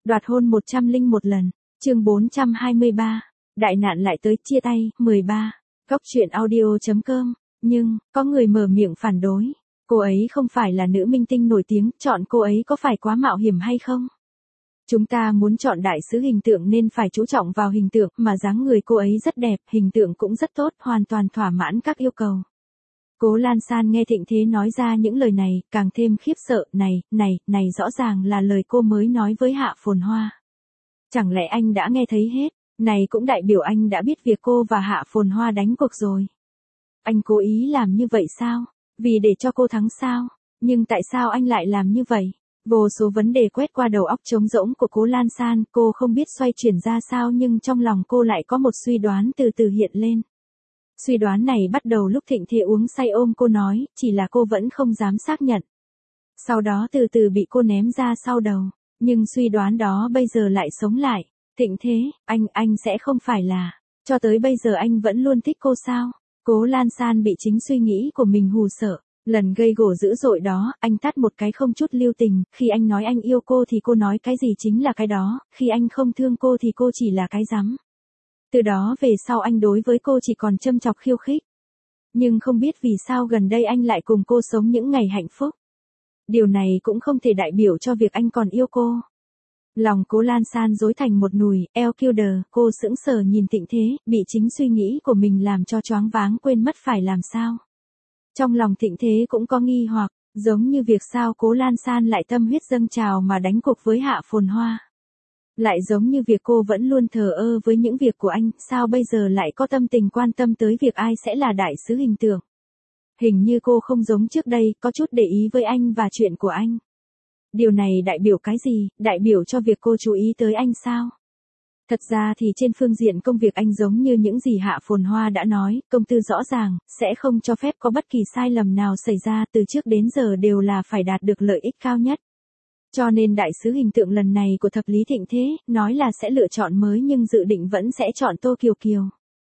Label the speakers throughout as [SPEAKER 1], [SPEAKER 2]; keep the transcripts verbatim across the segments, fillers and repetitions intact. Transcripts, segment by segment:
[SPEAKER 1] Đoạt hôn một trăm linh một lần, chương bốn trăm hai mươi ba, đại nạn lại tới, chia tay, mười ba, góc truyện audio.com, nhưng, có người mở miệng phản đối, cô ấy không phải là nữ minh tinh nổi tiếng, chọn cô ấy có phải quá mạo hiểm hay không? Chúng ta muốn chọn đại sứ hình tượng nên phải chú trọng vào hình tượng, mà dáng người cô ấy rất đẹp, hình tượng cũng rất tốt, hoàn toàn thỏa mãn các yêu cầu. Cố Lan San nghe Thịnh Thế nói ra những lời này, càng thêm khiếp sợ, này, này, này rõ ràng là lời cô mới nói với Hạ Phồn Hoa. Chẳng lẽ anh đã nghe thấy hết, này cũng đại biểu anh đã biết việc cô và Hạ Phồn Hoa đánh cuộc rồi. Anh cố ý làm như vậy sao? Vì để cho cô thắng sao? Nhưng tại sao anh lại làm như vậy? Vô số vấn đề quét qua đầu óc trống rỗng của Cố Lan San, cô không biết xoay chuyển ra sao nhưng trong lòng cô lại có một suy đoán từ từ hiện lên. Suy đoán này bắt đầu lúc Thịnh Thế uống say ôm cô nói, chỉ là cô vẫn không dám xác nhận. Sau đó từ từ bị cô ném ra sau đầu, nhưng suy đoán đó bây giờ lại sống lại. Thịnh Thế, anh, anh sẽ không phải là, cho tới bây giờ anh vẫn luôn thích cô sao? Cố Lan San bị chính suy nghĩ của mình hù sợ. Lần gây gổ dữ dội đó, anh tát một cái không chút lưu tình, khi anh nói anh yêu cô thì cô nói cái gì chính là cái đó, khi anh không thương cô thì cô chỉ là cái rắm. Từ đó về sau anh đối với cô chỉ còn châm chọc khiêu khích. Nhưng không biết vì sao gần đây anh lại cùng cô sống những ngày hạnh phúc. Điều này cũng không thể đại biểu cho việc anh còn yêu cô. Lòng Cố Lan San rối thành một nùi, eo kiêu đờ, cô sững sờ nhìn Thịnh Thế, bị chính suy nghĩ của mình làm cho choáng váng quên mất phải làm sao. Trong lòng Thịnh Thế cũng có nghi hoặc, giống như việc sao Cố Lan San lại tâm huyết dâng trào mà đánh cuộc với Hạ Phồn Hoa. Lại giống như việc cô vẫn luôn thờ ơ với những việc của anh, sao bây giờ lại có tâm tình quan tâm tới việc ai sẽ là đại sứ hình tượng. Hình như cô không giống trước đây, có chút để ý với anh và chuyện của anh. Điều này đại biểu cái gì, đại biểu cho việc cô chú ý tới anh sao? Thật ra thì trên phương diện công việc anh giống như những gì Hạ Phồn Hoa đã nói, công tư rõ ràng, sẽ không cho phép có bất kỳ sai lầm nào xảy ra, từ trước đến giờ đều là phải đạt được lợi ích cao nhất. Cho nên đại sứ hình tượng lần này của thập lý Thịnh Thế, nói là sẽ lựa chọn mới nhưng dự định vẫn sẽ chọn Tô Kiều Kiều.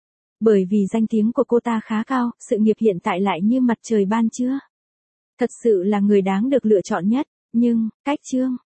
[SPEAKER 1] Bởi vì danh tiếng của cô ta khá cao, sự nghiệp hiện tại lại như mặt trời ban trưa. Thật sự là người đáng được lựa chọn nhất, nhưng, cách chương,